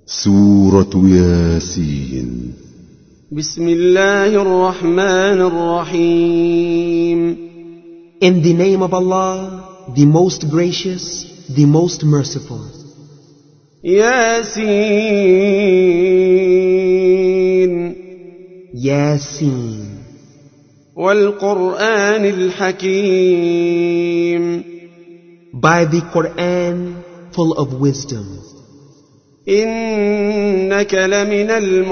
سورة ياسين. بسم الله الرحمن الرحيم. In the name of Allah, the most gracious, the most merciful. ياسين Yasin. والقرآن الحكيم. By the Quran full of wisdom. إنك لمن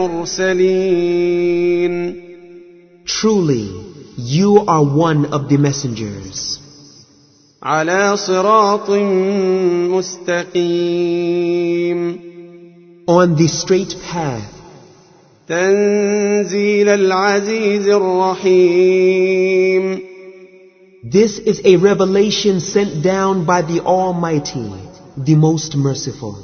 المرسلين. Truly, you are one of the messengers. على صراط مستقيم. On the straight path. تنزيل العزيز الرحيم. This is a revelation sent down by the Almighty, the most merciful.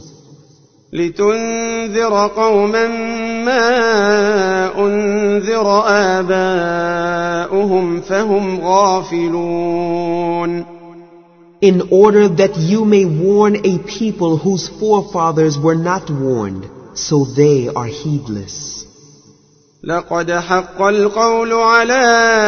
لتنذر قوما ما أنذر آباؤهم فهم غافلون. In order that you may warn a people whose forefathers were not warned, so they are heedless. لقد حق القول على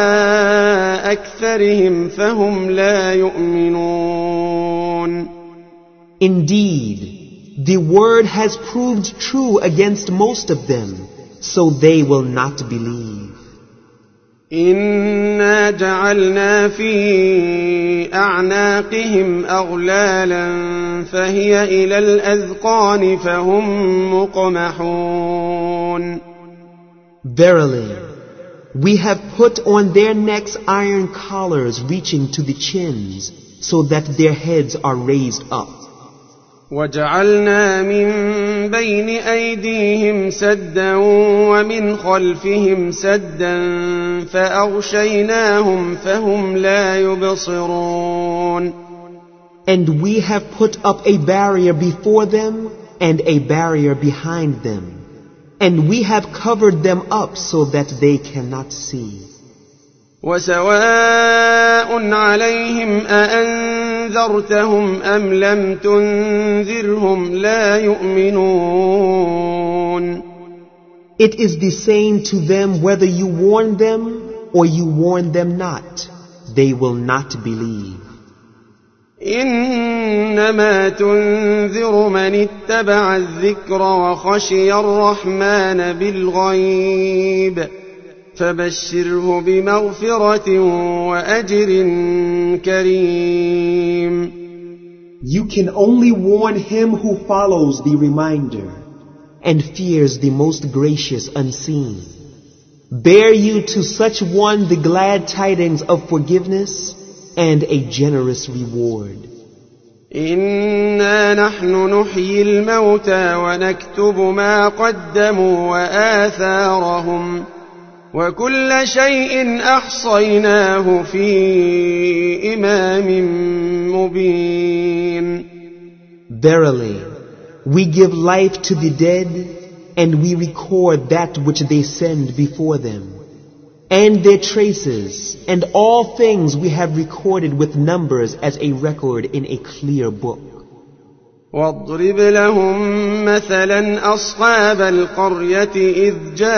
أكثرهم فهم لا يؤمنون. Indeed, the word has proved true against most of them, so they will not believe. إنا جعلنا في أعناقهم أغلالا فهي إلى الأذقان فهم مقمحون. Verily, we have put on their necks iron collars reaching to the chins, so that their heads are raised up. وجعلنا من بين أيديهم سدا ومن خلفهم سدا فأغشيناهم فهم لا يبصرون. And we have put up a barrier before them and a barrier behind them, and we have covered them up so that they cannot see. وسواء عليهم أأنذرتهم أم لم تنذرهم لا يؤمنون. It is the same to them whether you warn them or you warn them not. They will not believe. إنما تنذر من اتبع الذكر وخشي الرحمن بالغيب فبشره بمغفرة وأجر كريم. You can only warn him who follows the reminder and fears the most gracious unseen. Bear you to such one the glad tidings of forgiveness and a generous reward. إنا نحن نحيي الموتى ونكتب ما قدموا وآثارهم وكل شيء أحصيناه في إمام مبين. Verily, we give life to the dead and we record that which they send before them, and their traces, and all things we have recorded with numbers as a record in a clear book. واضرب لهم مثلا أصحاب القرية إذ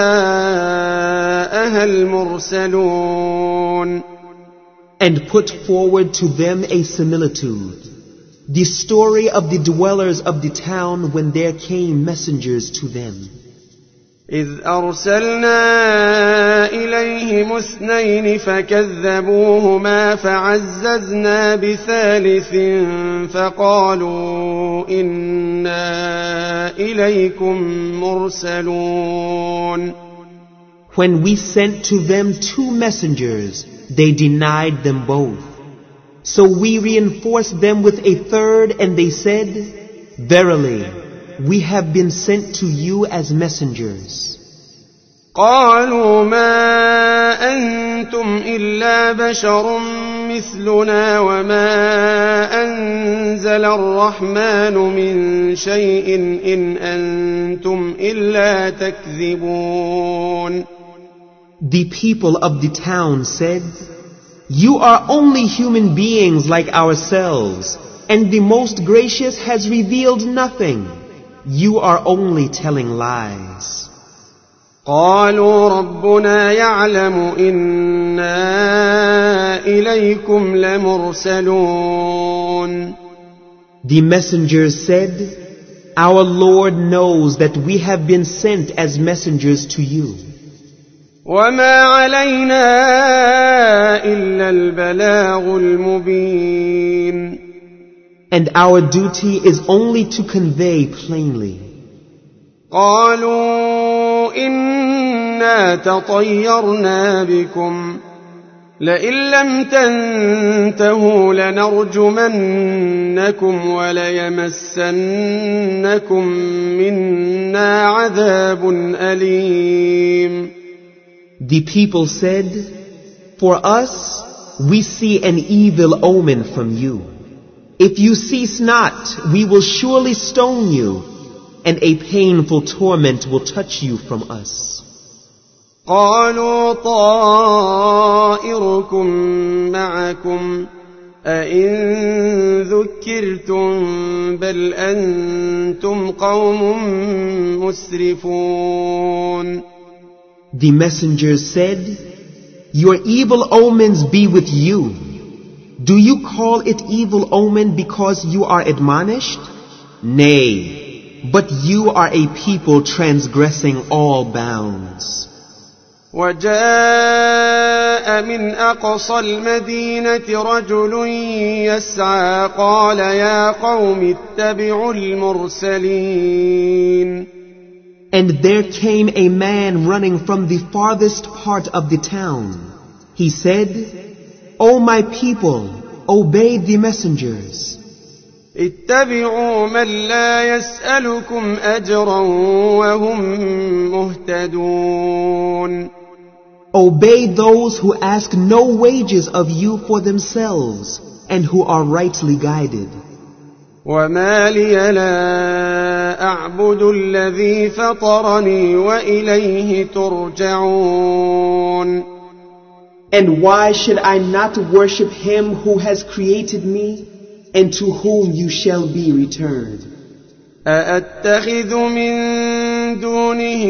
جاءها المرسلون. And put forward to them a similitude, the story of the dwellers of the town when there came messengers to them. إذ أرسلنا إليهم اثنين فكذبوهما فعززنا بثالث فقالوا إنا إليكم مرسلون. When we sent to them 2 messengers, they denied them both. So we reinforced them with a third, and they said, Verily, we have been sent to you as messengers. قالوا ما أنتم إلا بشر مثلنا وما أنزل الرحمن من شيء إن أنتم إلا تكذبون. The people of the town said, You are only human beings like ourselves, and the Most Gracious has revealed nothing. you are only telling lies. قالوا ربنا يعلم إنا إليكم لمرسلون. The messengers said, our Lord knows that we have been sent as messengers to you. وما علينا إلا البلاغ المبين. And our duty is only to convey plainly. قالوا إنا تطيرنا بكم لئن لم تنتهوا لنرجمنكم وليمسنكم منا عذاب أليم. The people said, for us, we see an evil omen from you. If you cease not, we will surely stone you, and a painful torment will touch you from us. قالوا طائركم معكم أئن ذكرتم بل أنتم قوم مسرفون. The messengers said, your evil omens be with you. Do you call it evil omen because you are admonished? Nay, but you are a people transgressing all bounds. وجاء من أقصى المدينة رجل يسعى قال يا قوم اتبعوا المرسلين. And there came a man running from the farthest part of the town. He said, O my people, obey the messengers. اتبعوا من لا يسألكم أجرا وهم مهتدون. Obey those who ask no wages of you for themselves and who are rightly guided. وما لي لا أعبد الذي فطرني وإليه ترجعون. And why should I not worship him who has created me and to whom you shall be returned? أأتخذ من دونه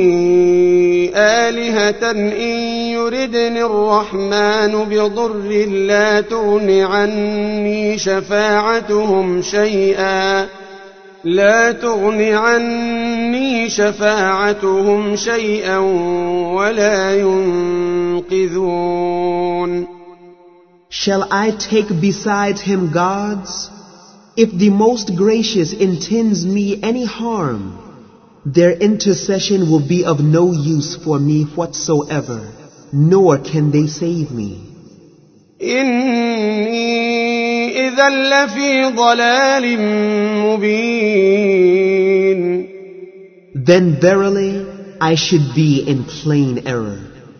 آلهة إن يردني الرحمن بضر لا تغن عني شفاعتهم شيئا ولا ينقذون. Shall I take besides him gods? If the most gracious intends me any harm, their intercession will be of no use for me whatsoever, nor can they save me. إني إذا لفي ضلال مبين. Then verily I should be in plain error.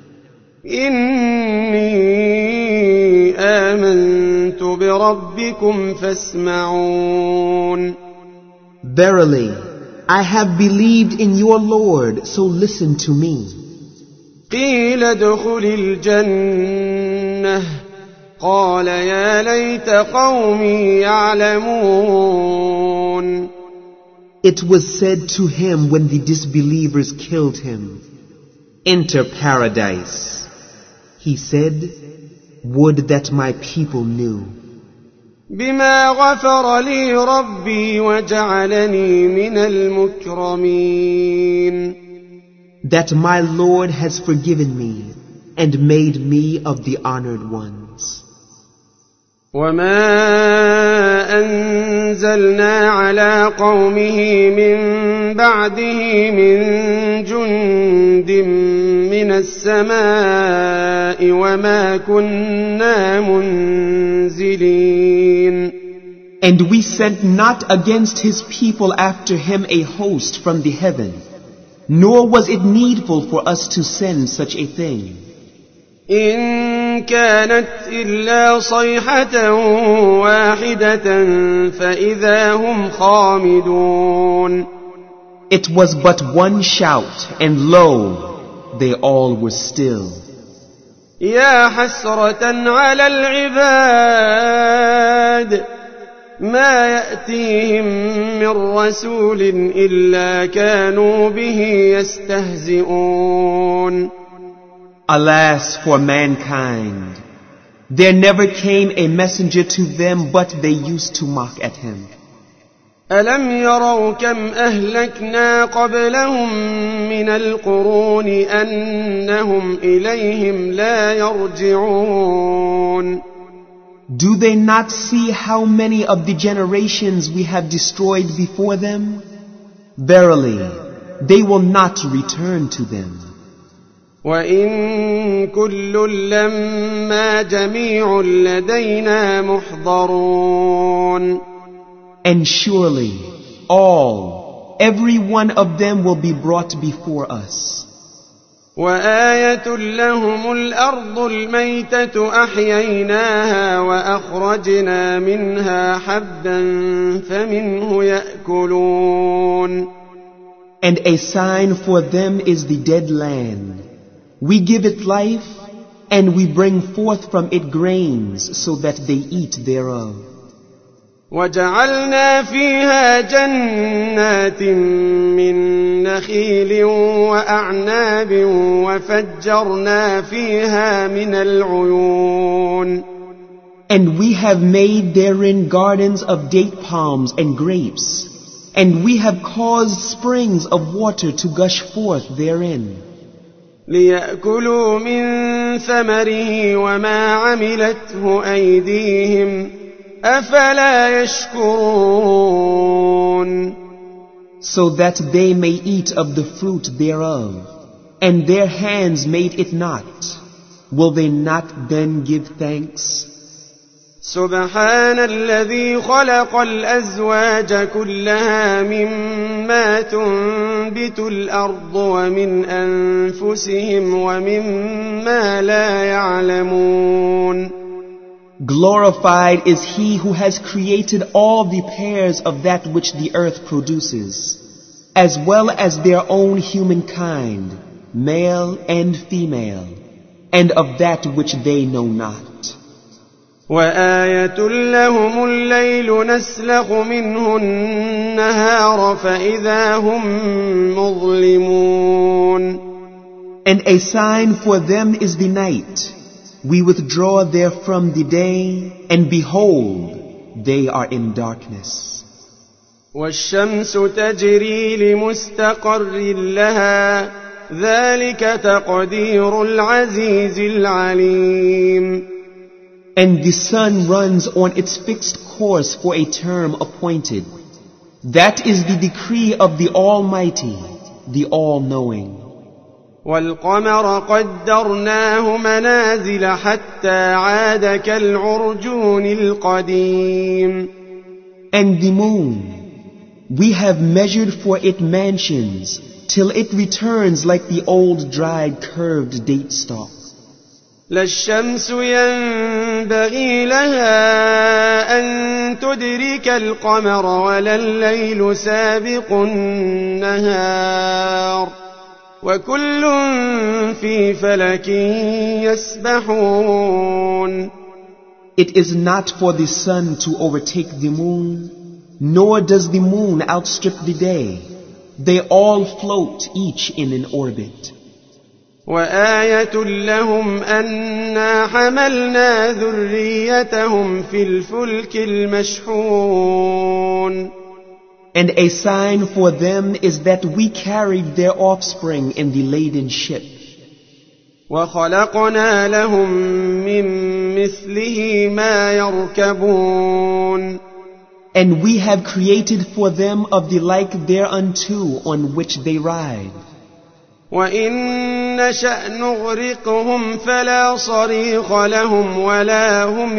إني آمنت بربكم فاسمعون. Verily, I have believed in your Lord, so listen to me. قيل ادخل الجنة قال يا ليت قومي يعلمون. It was said to him when the disbelievers killed him, enter paradise. He said, would that my people knew. بما غفر لي ربي وجعلني من المكرمين. That my Lord has forgiven me and made me of the honored ones. وما أنزلنا على قومه من بعده من جند من السماء وما كنا منزلين. And we sent not against his people after him a host from the heaven, nor was it needful for us to send such a thing. إن كانت إلا صيحة واحدة فإذا هم خامدون. It was but one shout, and lo, they all were still. يا حسرة على العباد ما يأتيهم من رسول إلا كانوا به يستهزئون. Alas for mankind! There never came a messenger to them, but they used to mock at him. ألم يروا كم أهلكنا قبلهم من القرون أنهم إليهم لا يرجعون. Do they not see how many of the generations we have destroyed before them? Verily, they will not return to them. وَإِن كُلٌّ لَّمَّا جَمِيعٌ لَّدَيْنَا مُحْضَرُونَ. And surely, every one of them will be brought before us. وَآيَةٌ لَّهُمُ الْأَرْضُ الْمَيْتَةُ أَحْيَيْنَاهَا وَأَخْرَجْنَا مِنْهَا حَبًّا فَمِنْهُ يَأْكُلُونَ. And a sign for them is the dead land. We give it life, and we bring forth from it grains so that they eat thereof. وَجَعَلْنَا فِيهَا جَنَّاتٍ مِّن نَّخِيلٍ وَأَعْنَابٍ وَفَجَّرْنَا فِيهَا مِنَ الْعُيُونِ. And we have made therein gardens of date palms and grapes, and we have caused springs of water to gush forth therein. لِيَأْكُلُوا مِن ثَمَرِهِ وَمَا عَمِلَتْهُ أَيْدِيهِمْ أَفَلَا يَشْكُرُونَ. So that they may eat of the fruit thereof, and their hands made it not. Will they not then give thanks? سبحان الذي خلق الأزواج كلها مما تنبت الأرض ومن أنفسهم ومما لا يعلمون. Glorified is he who has created all the pairs of that which the earth produces, as well as their own humankind, male and female, and of that which they know not. وآية لهم الليل نسلخ منه النهار فإذا هم مظلمون. And a sign for them is the night. We withdraw therefrom the day, and behold, they are in darkness. والشمس تجري لمستقر لها ذلك تقدير العزيز العليم. And the sun runs on its fixed course for a term appointed. That is the decree of the Almighty, the All-Knowing. والقمر قدرناه منازل حتى عاد كالعرجون القديم. And the moon, we have measured for it mansions till it returns like the old dried curved date stalk. لا الشمس ينبغي لها أن تدرك القمر ولا الليل سابق النهار وكل في فلك يسبحون. It is not for the sun to overtake the moon, nor does the moon outstrip the day. They all float, each in an orbit. وآية لهم أنا حملنا ذريتهم في الفلك المشحون. And a sign for them is that we carried their offspring in the laden ship. وخلقنا لهم من مثله ما يركبون. And we have created for them of the like thereunto on which they ride. وإن نشأ نغرقهم فلا صريخ لهم ولا هم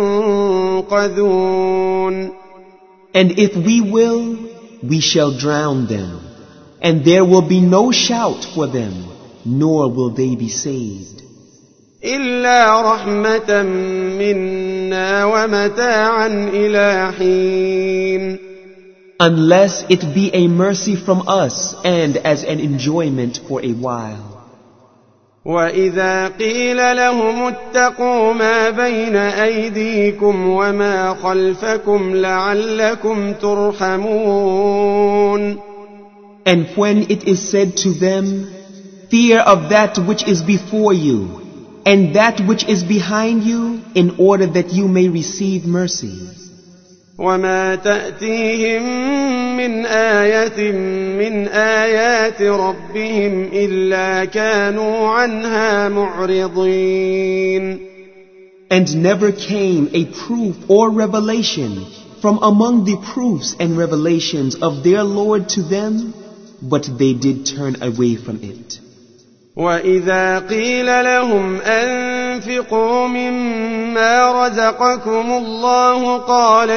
ينقذون. And if we will, we shall drown them, and there will be no shout for them, nor will they be saved. إلا رحمة منا ومتاعا إلى حين. Unless it be a mercy from us and as an enjoyment for a while. وإذا قيل لهم اتقوا ما بين أيديكم وما خلفكم لعلكم ترحمون. And when it is said to them, fear of that which is before you and that which is behind you, in order that you may receive mercy. وما تأتيهم من آية من آيات ربهم إلا كانوا عنها معرضين. And never came a proof or revelation from among the proofs and revelations of their Lord to them, but they did turn away from it. وإذا قيل لهم أنفقوا مما رزقكم الله قال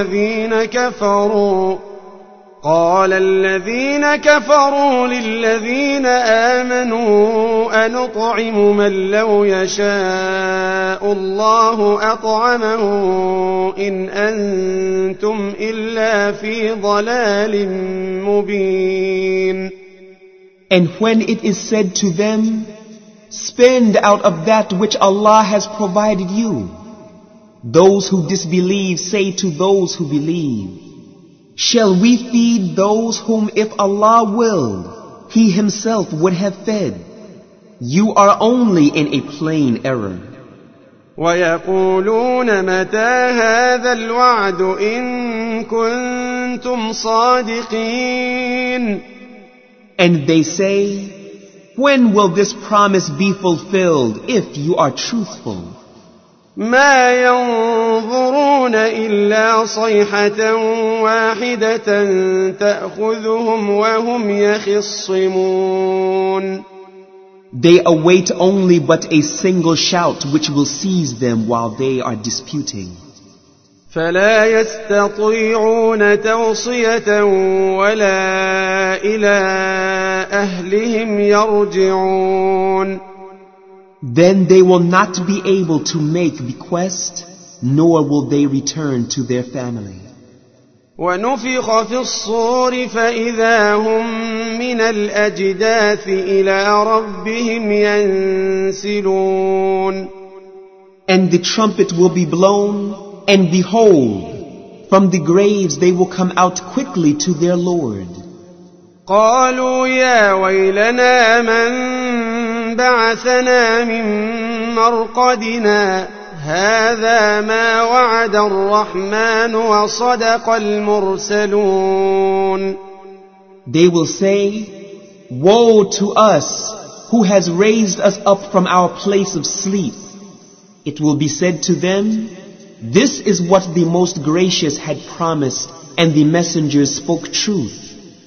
الذين كفروا للذين آمنوا أنطعم من لو يشاء الله أطعمه إن أنتم إلا في ضلال مبين. And when it is said to them, spend out of that which Allah has provided you, those who disbelieve say to those who believe, shall we feed those whom if Allah willed, He Himself would have fed? You are only in a plain error. ويقولون متى هذا الوعد إن كنتم صادقين. And they say, when will this promise be fulfilled if you are truthful? ما ينظرون إلا صيحة واحدة تأخذهم وهم يخصمون. They await only but a single shout which will seize them while they are disputing. فلا يستطيعون توصية ولا إلى أهلهم يرجعون. Then they will not be able to make bequest, nor will they return to their family. ونفخ في الصور فإذا هم من الأجداث إلى ربهم ينسلون. And the trumpet will be blown, and behold, from the graves they will come out quickly to their Lord. قالوا يا ويلنا من بعثنا من مرقدنا هذا ما وعد الرحمن وصدق المرسلون. They will say, woe to us who has raised us up from our place of sleep. It will be said to them, this is what the Most Gracious had promised, and the messengers spoke truth.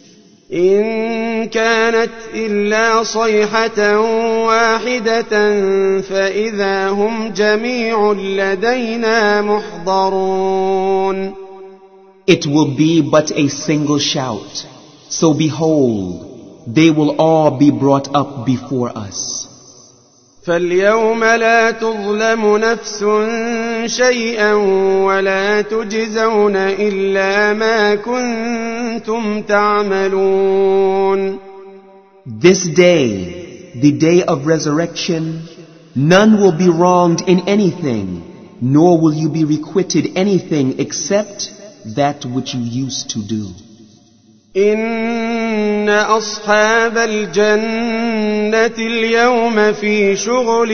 إن كانت إلا صيحة واحدة فإذا هم جميع لدينا محضرون. It will be but a single shout. So behold, they will all be brought up before us. فاليوم لا تظلم نفس شيئا ولا تجزون إلا ما كنتم تعملون. This day, the day of resurrection, none will be wronged in anything, nor will you be requited anything except that which you used to do. إن أصحاب الجنة اليوم في شغل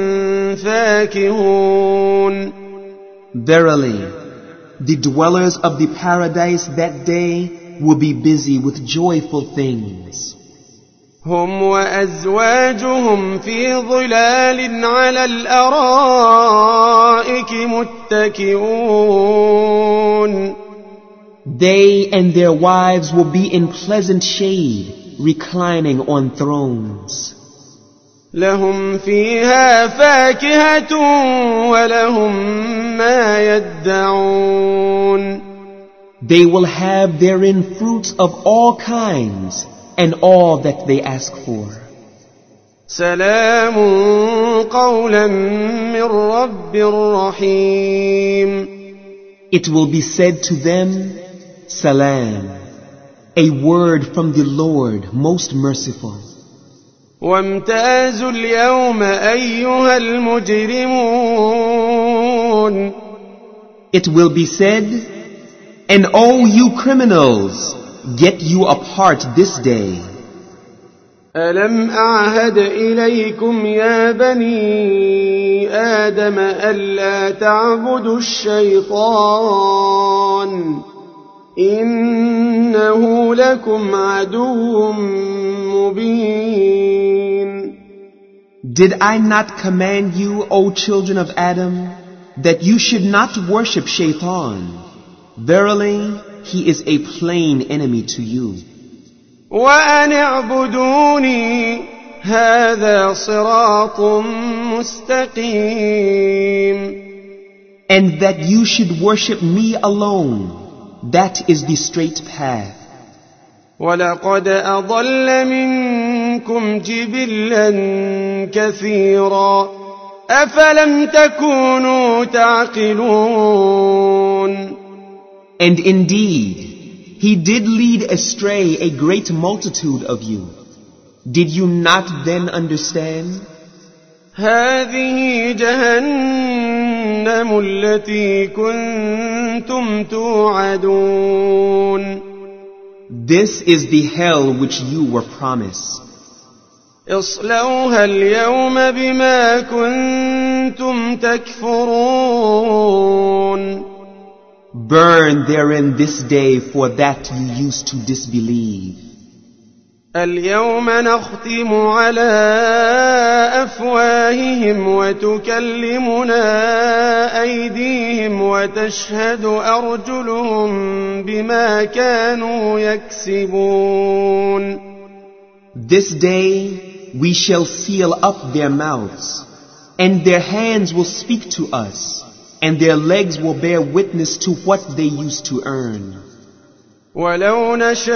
فاكهون. Verily, the dwellers of the paradise that day will be busy with joyful things. هم وأزواجهم في ظلال على الأرائك متكئون. They and their wives will be in pleasant shade, reclining on thrones. لهم فيها فاكهة ولهم ما يدعون. They will have therein fruits of all kinds and all that they ask for. سلام قولا من رب رحيم. It will be said to them, Salam, a word from the Lord most merciful. وامتازوا اليوم أيها المجرمون. It will be said, and O you criminals, get you apart this day. ألم أعهد إليكم يا بني آدم ألا تعبدوا الشيطان إنه لكم عدو مبين. Did I not command you, O children of Adam, that you should not worship Shaitan? Verily, he is a plain enemy to you. وأن اعبدوني هذا صراط مستقيم. And that you should worship me alone, that is the straight path. ولقد أضل منكم جبلا كثيرا أفلم تكونوا تعقلون. And indeed, he did lead astray a great multitude of you. Did you not then understand? هذه جهنم التي كنتم توعدون. This is the hell which you were promised. اصلوها اليوم بما كنتم تكفرون. Burn therein this day for that you used to disbelieve. اليوم نختم على أفواههم وتكلمنا أيديهم وتشهد أرجلهم بما كانوا يكسبون. This day we shall seal up their mouths, and their hands will speak to us, and their legs will bear witness to what they used to earn. ولو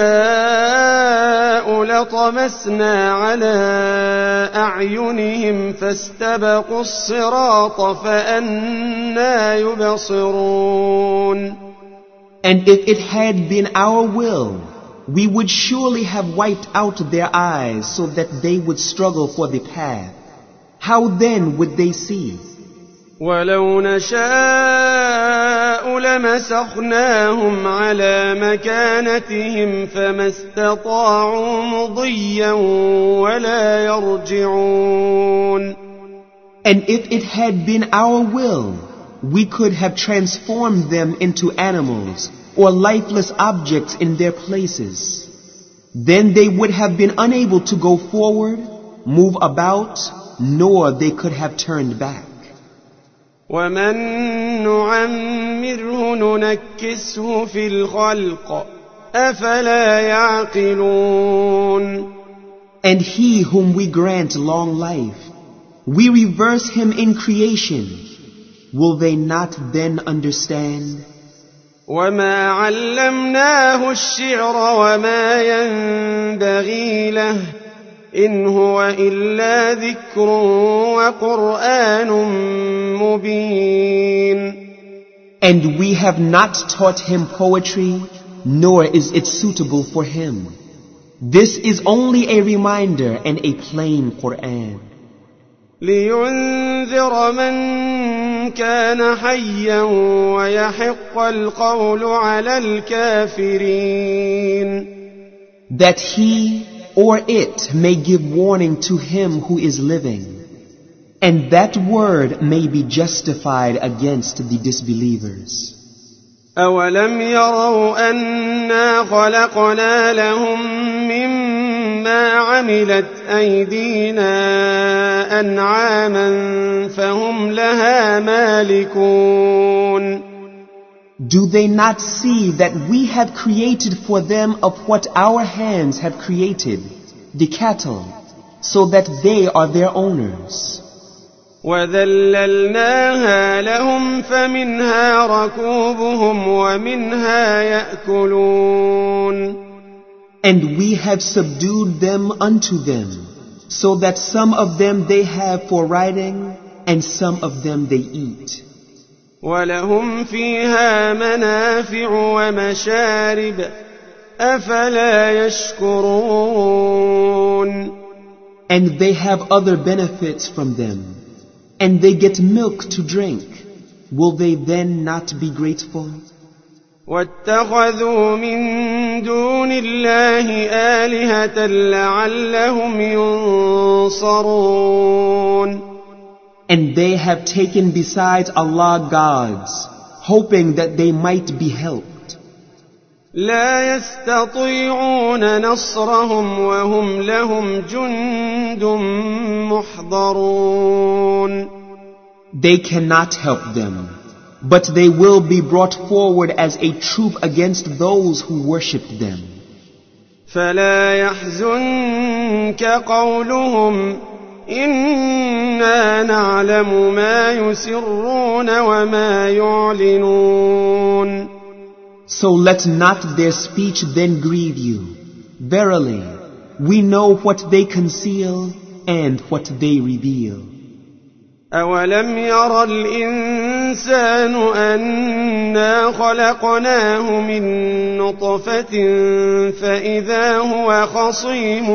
نشاء لطمسنا على أعينهم فاستبقوا الصراط فأنى يبصرون. And if it had been our will, we would surely have wiped out their eyes so that they would struggle for the path. How then would they see? ولو نشاء لمسخناهم على مكانتهم فما استطاعوا مضيا ولا يرجعون. And if it had been our will, we could have transformed them into animals or lifeless objects in their places. Then they would have been unable to go forward, move about, nor they could have turned back. ومن نعمره ننكسه في الخلق أفلا يعقلون. And he whom we grant long life, we reverse him in creation. Will they not then understand? وما علمناه الشعر وما ينبغي له إن هو إلا ذكر وقرآن مبين. And we have not taught him poetry, nor is it suitable for him. This is only a reminder and a plain Quran. لينذر من كان حيا ويحق القول على الكافرين. That he or it may give warning to him who is living, and that word may be justified against the disbelievers. أولم يروا أنا خلقنا لهم مما عملت أيدينا أنعاما فهم لها مالكون. Do they not see that we have created for them of what our hands have created, the cattle, so that they are their owners? وَذَلَّلْنَاهَا لَهُمْ فَمِنْهَا رَكُوبُهُمْ وَمِنْهَا يَأْكُلُونَ. And we have subdued them unto them, so that some of them they have for riding, and some of them they eat. وَلَهُمْ فِيهَا مَنَافِعُ وَمَشَارِبُ أَفَلَا يَشْكُرُونَ. And they have other benefits from them, and they get milk to drink. Will they then not be grateful? واتخذوا من دون الله آلهة لعلهم ينصرون. And they have taken besides Allah gods, hoping that they might be helped. لا يستطيعون نصرهم وهم لهم جند محضرون. They cannot help them, but they will be brought forward as a troop against those who worshipped them. فلا يحزنك قولهم إنا نعلم ما يسرون وما يعلنون. So let not their speech then grieve you. Verily, we know what they conceal and what they reveal. أولم ير الإنسان أنا خلقناه من نطفة فإذا هو خصيم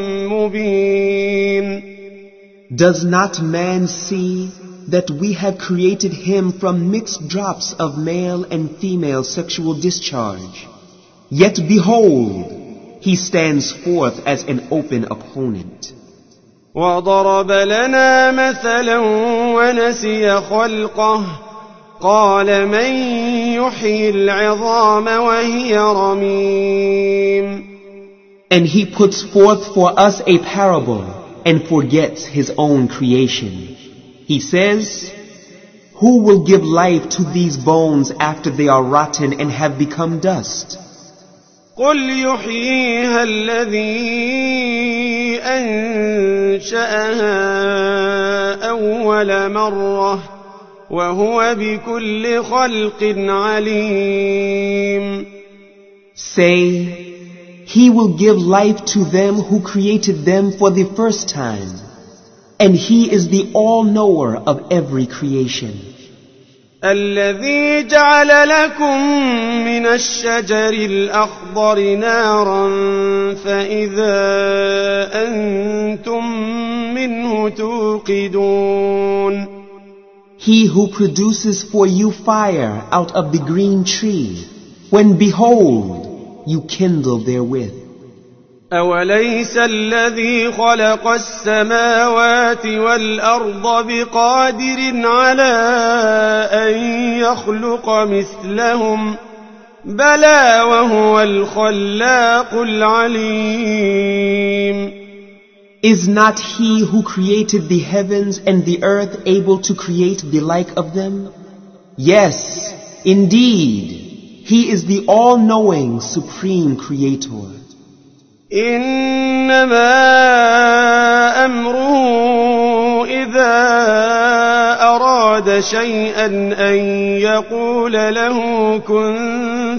مبين. Does not man see that we have created him from mixed drops of male and female sexual discharge? Yet behold, he stands forth as an open opponent. وضرب لنا مثلا ونسي خلقه قال من يحيي العظام وهي رميم. And he puts forth for us a parable and forgets his own creation. He says, who will give life to these bones after they are rotten and have become dust? قل يحييها الذي أنشأها أول مرة وهو بكل خلق عليم. Say, he will give life to them who created them for the first time, and he is the all-knower of every creation. الذي جعل لكم من الشجر الأخضر نارا فإذا أنتم منه توقدون. He who produces for you fire out of the green tree, when behold, you kindle therewith. أوليس الذي خلق السماوات والأرض بقادر على أن يخلق مثلهم بلى وهو الخلاق العليم. Is not he who created the heavens and the earth able to create the like of them? Yes, indeed, he is the all-knowing supreme creator. إنما أمره إذا أراد شيئا أن يقول له كن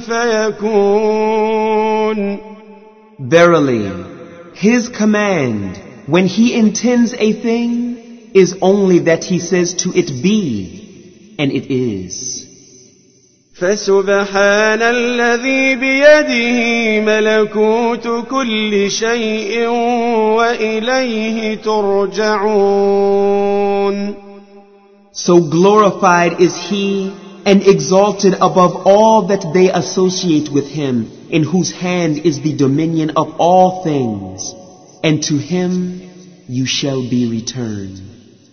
فيكون. Verily, his command, when he intends a thing, is only that he says to it be, and it is. فسبحان الذي بيده ملكوت كل شيء وإليه ترجعون. So glorified is he and exalted above all that they associate with him, in whose hand is the dominion of all things, and to him you shall be returned.